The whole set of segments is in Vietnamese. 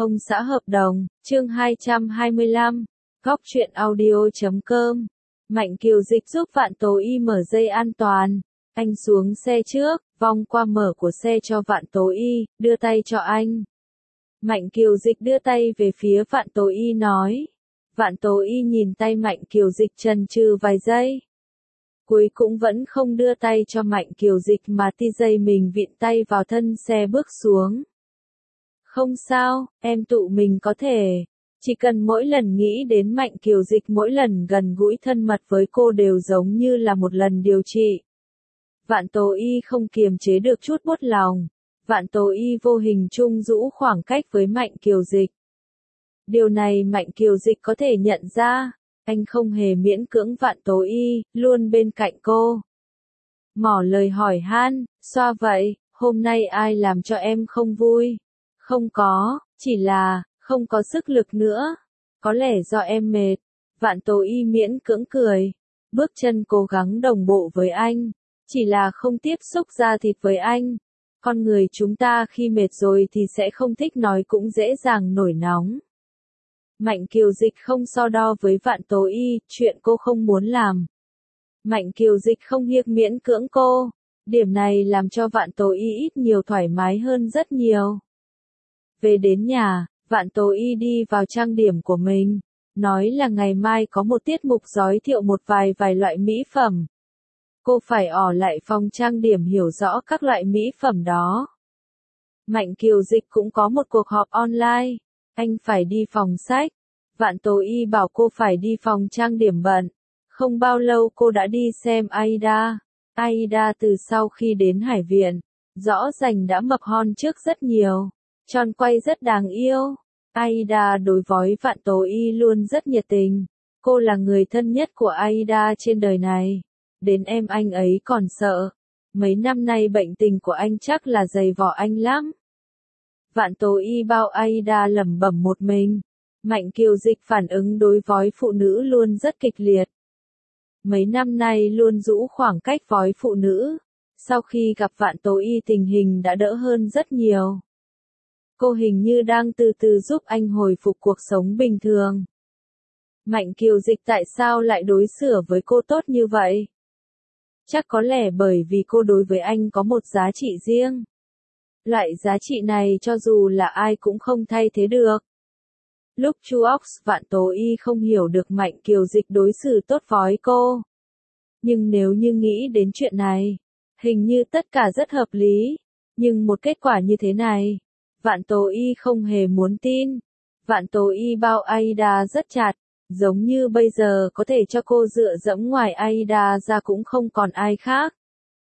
Ông xã hợp đồng, chương 225, Góc truyện audio.com. Mạnh Kiều Dịch giúp Vạn Tố Y mở dây an toàn. Anh xuống xe trước, vòng qua mở của xe cho Vạn Tố Y, đưa tay cho anh. Mạnh Kiều Dịch đưa tay về phía Vạn Tố Y nói. Vạn Tố Y nhìn tay Mạnh Kiều Dịch chần chừ vài giây. Cuối cũng vẫn không đưa tay cho Mạnh Kiều Dịch mà ti dây mình vịn tay vào thân xe bước xuống. Không sao, em tự mình có thể. Chỉ cần mỗi lần nghĩ đến Mạnh Kiều Dịch, mỗi lần gần gũi thân mật với cô đều giống như là một lần điều trị. Vạn Tố Y không kiềm chế được chút buốt lòng. Vạn Tố Y vô hình chung giữ khoảng cách với Mạnh Kiều Dịch. Điều này Mạnh Kiều Dịch có thể nhận ra. Anh không hề miễn cưỡng Vạn Tố Y, luôn bên cạnh cô. Ngỏ lời hỏi han, sao vậy, hôm nay ai làm cho em không vui? Không có, chỉ là, không có sức lực nữa. Có lẽ do em mệt. Vạn Tố Y miễn cưỡng cười. Bước chân cố gắng đồng bộ với anh. Chỉ là không tiếp xúc da thịt với anh. Con người chúng ta khi mệt rồi thì sẽ không thích nói, cũng dễ dàng nổi nóng. Mạnh Kiều Dịch không so đo với Vạn Tố Y, chuyện cô không muốn làm. Mạnh Kiều Dịch không hiếc miễn cưỡng cô. Điểm này làm cho Vạn Tố Y ít nhiều thoải mái hơn rất nhiều. Về đến nhà, Vạn Tố Y đi vào trang điểm của mình. Nói là ngày mai có một tiết mục giới thiệu một vài loại mỹ phẩm. Cô phải ở lại phòng trang điểm hiểu rõ các loại mỹ phẩm đó. Mạnh Kiều Dịch cũng có một cuộc họp online. Anh phải đi phòng sách. Vạn Tố Y bảo cô phải đi phòng trang điểm bận. Không bao lâu cô đã đi xem Aida. Aida từ sau khi đến Hải Viện, rõ ràng đã mập hon trước rất nhiều. Tròn quay rất đáng yêu. Aida đối với Vạn Tố Y luôn rất nhiệt tình. Cô là người thân nhất của Aida trên đời này. Đến em anh ấy còn sợ. Mấy năm nay bệnh tình của anh chắc là dày vò anh lắm. Vạn Tố Y bao Aida lẩm bẩm một mình. Mạnh Kiều Dịch phản ứng đối với phụ nữ luôn rất kịch liệt. Mấy năm nay luôn giữ khoảng cách với phụ nữ. Sau khi gặp Vạn Tố Y tình hình đã đỡ hơn rất nhiều. Cô hình như đang từ từ giúp anh hồi phục cuộc sống bình thường. Mạnh Kiều Dịch tại sao lại đối xử với cô tốt như vậy? Chắc có lẽ bởi vì cô đối với anh có một giá trị riêng. Loại giá trị này cho dù là ai cũng không thay thế được. Lúc Chu Ox, Vạn Tố Y không hiểu được Mạnh Kiều Dịch đối xử tốt với cô. Nhưng nếu như nghĩ đến chuyện này, hình như tất cả rất hợp lý. Nhưng một kết quả như thế này, Vạn Tố Y không hề muốn tin. Vạn Tố Y bao Aida rất chặt, giống như bây giờ có thể cho cô dựa dẫm ngoài Aida ra cũng không còn ai khác.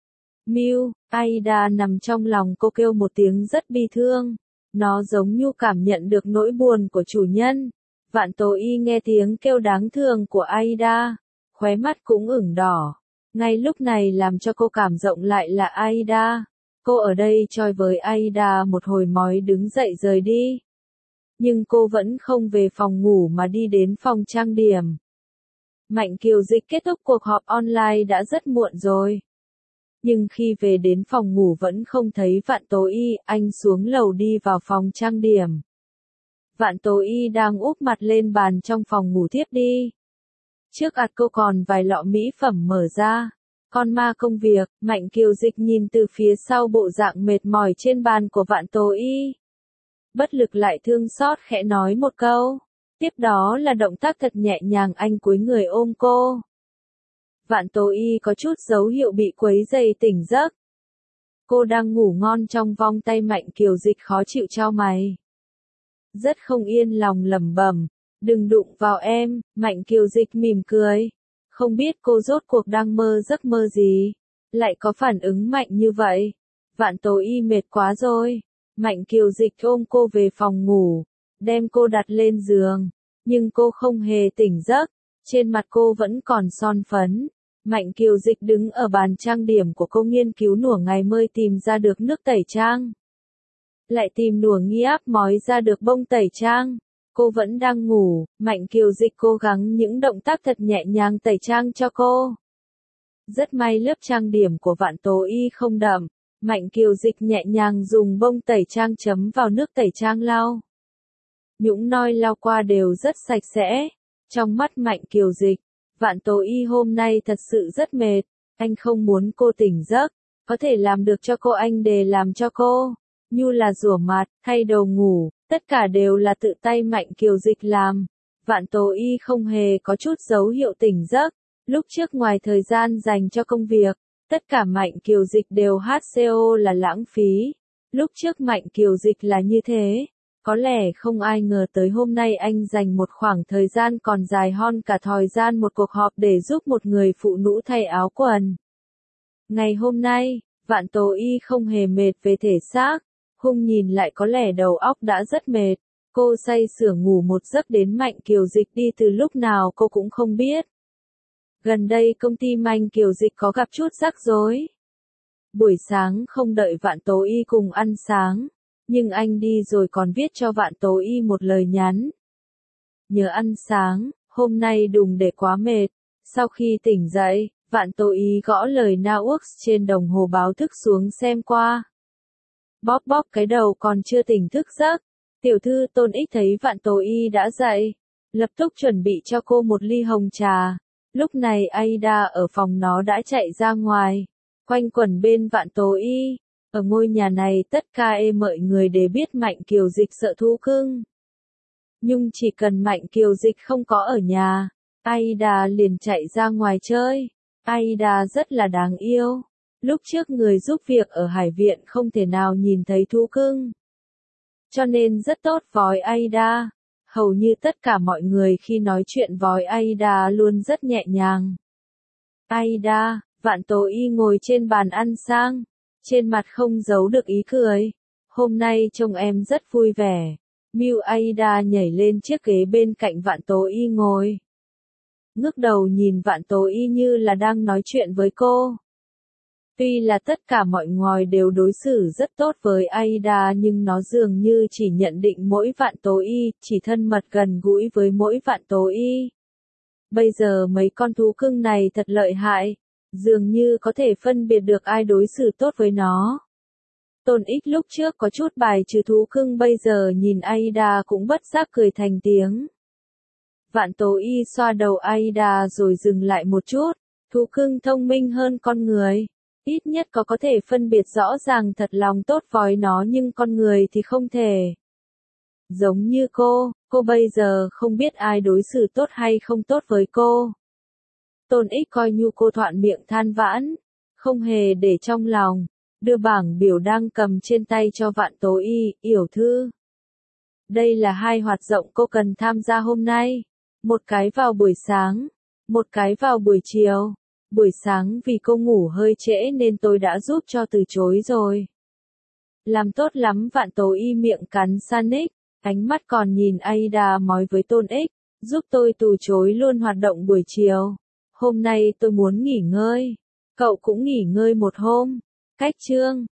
Miu, Aida nằm trong lòng cô kêu một tiếng rất bi thương. Nó giống như cảm nhận được nỗi buồn của chủ nhân. Vạn Tố Y nghe tiếng kêu đáng thương của Aida, khóe mắt cũng ửng đỏ. Ngay lúc này làm cho cô cảm động lại là Aida. Cô ở đây chơi với Aida một hồi mói đứng dậy rời đi. Nhưng cô vẫn không về phòng ngủ mà đi đến phòng trang điểm. Mạnh Kiều Dịch kết thúc cuộc họp online đã rất muộn rồi. Nhưng khi về đến phòng ngủ vẫn không thấy Vạn Tố Y, anh xuống lầu đi vào phòng trang điểm. Vạn Tố Y đang úp mặt lên bàn trong phòng ngủ thiếp đi. Trước mặt cô còn vài lọ mỹ phẩm mở ra. Con ma công việc, Mạnh Kiều Dịch nhìn từ phía sau bộ dạng mệt mỏi trên bàn của Vạn Tố Y. Bất lực lại thương xót khẽ nói một câu. Tiếp đó là động tác thật nhẹ nhàng anh cúi người ôm cô. Vạn Tố Y có chút dấu hiệu bị quấy rầy tỉnh giấc. Cô đang ngủ ngon trong vòng tay Mạnh Kiều Dịch khó chịu chau mày. Rất không yên lòng lẩm bẩm, đừng đụng vào em. Mạnh Kiều Dịch mỉm cười. Không biết cô rốt cuộc đang mơ giấc mơ gì, lại có phản ứng mạnh như vậy. Vạn Tố Y mệt quá rồi. Mạnh Kiều Dịch ôm cô về phòng ngủ, đem cô đặt lên giường. Nhưng cô không hề tỉnh giấc, trên mặt cô vẫn còn son phấn. Mạnh Kiều Dịch đứng ở bàn trang điểm của cô nghiên cứu nửa ngày mới tìm ra được nước tẩy trang. Lại tìm nửa nghi áp mói ra được bông tẩy trang. Cô vẫn đang ngủ, Mạnh Kiều Dịch cố gắng những động tác thật nhẹ nhàng tẩy trang cho cô. Rất may lớp trang điểm của Vạn Tố Y không đậm. Mạnh Kiều Dịch nhẹ nhàng dùng bông tẩy trang chấm vào nước tẩy trang lau. nhũng noi lao qua đều rất sạch sẽ. Trong mắt Mạnh Kiều Dịch, Vạn Tố Y hôm nay thật sự rất mệt, anh không muốn cô tỉnh giấc, có thể làm được cho cô anh để làm cho cô, như là rửa mặt, thay đồ ngủ, tất cả đều là tự tay Mạnh Kiều Dịch làm. Vạn Tố Y không hề có chút dấu hiệu tỉnh giấc, lúc trước ngoài thời gian dành cho công việc, tất cả Mạnh Kiều Dịch đều HCO là lãng phí. Lúc trước Mạnh Kiều Dịch là như thế, có lẽ không ai ngờ tới hôm nay anh dành một khoảng thời gian còn dài hơn cả thời gian một cuộc họp để giúp một người phụ nữ thay áo quần. Ngày hôm nay, Vạn Tố Y không hề mệt về thể xác, Hung nhìn lại có lẽ đầu óc đã rất mệt. Cô say sưa ngủ một giấc đến Mạnh Kiều Dịch đi từ lúc nào cô cũng không biết. Gần đây công ty Mạnh Kiều Dịch có gặp chút rắc rối. Buổi sáng không đợi Vạn Tố Y cùng ăn sáng, nhưng anh đi rồi còn viết cho Vạn Tố Y một lời nhắn. Nhớ ăn sáng, hôm nay đùng để quá mệt. Sau khi tỉnh dậy, Vạn Tố Y gõ lời Naux trên đồng hồ báo thức xuống xem qua. Bóp bóp cái đầu còn chưa tỉnh thức giấc. Tiểu thư Tôn Ích thấy Vạn Tố Y đã dậy, lập tức chuẩn bị cho cô một ly hồng trà. Lúc này Aida ở phòng nó đã chạy ra ngoài, quanh quẩn bên Vạn Tố Y. Ở ngôi nhà này tất cả mọi người đều biết Mạnh Kiều Dịch sợ thú cưng. Nhưng chỉ cần Mạnh Kiều Dịch không có ở nhà, Aida liền chạy ra ngoài chơi. Aida rất là đáng yêu. Lúc trước người giúp việc ở Hải Viện không thể nào nhìn thấy thú cưng, cho nên rất tốt với Aida. Hầu như tất cả mọi người khi nói chuyện với Aida luôn rất nhẹ nhàng. Aida, Vạn Tố Y ngồi trên bàn ăn sang, trên mặt không giấu được ý cười. Hôm nay trông em rất vui vẻ. Miu Aida nhảy lên chiếc ghế bên cạnh Vạn Tố Y ngồi, ngước đầu nhìn Vạn Tố Y như là đang nói chuyện với cô. Tuy là tất cả mọi người đều đối xử rất tốt với Aida nhưng nó dường như chỉ nhận định mỗi Vạn Tố Y, chỉ thân mật gần gũi với mỗi Vạn Tố Y. Bây giờ mấy con thú cưng này thật lợi hại, dường như có thể phân biệt được ai đối xử tốt với nó. Tôn Ích lúc trước có chút bài trừ thú cưng bây giờ nhìn Aida cũng bất giác cười thành tiếng. Vạn Tố Y xoa đầu Aida rồi dừng lại một chút, thú cưng thông minh hơn con người. Ít nhất có thể phân biệt rõ ràng thật lòng tốt với nó nhưng con người thì không thể. Giống như cô bây giờ không biết ai đối xử tốt hay không tốt với cô. Tôn Ích coi như cô thuận miệng than vãn, không hề để trong lòng, đưa bảng biểu đang cầm trên tay cho Vạn Tố Y, "Yểu thư. Đây là 2 hoạt động cô cần tham gia hôm nay. Một cái vào buổi sáng, một cái vào buổi chiều. Buổi sáng vì cô ngủ hơi trễ nên tôi đã giúp cho từ chối rồi." Làm tốt lắm. Vạn Tố Y miệng cắn Sanic, ánh mắt còn nhìn Aida nói với Tôn Ích, "Giúp tôi từ chối luôn hoạt động buổi chiều. Hôm nay tôi muốn nghỉ ngơi. Cậu cũng nghỉ ngơi một hôm." Cách chương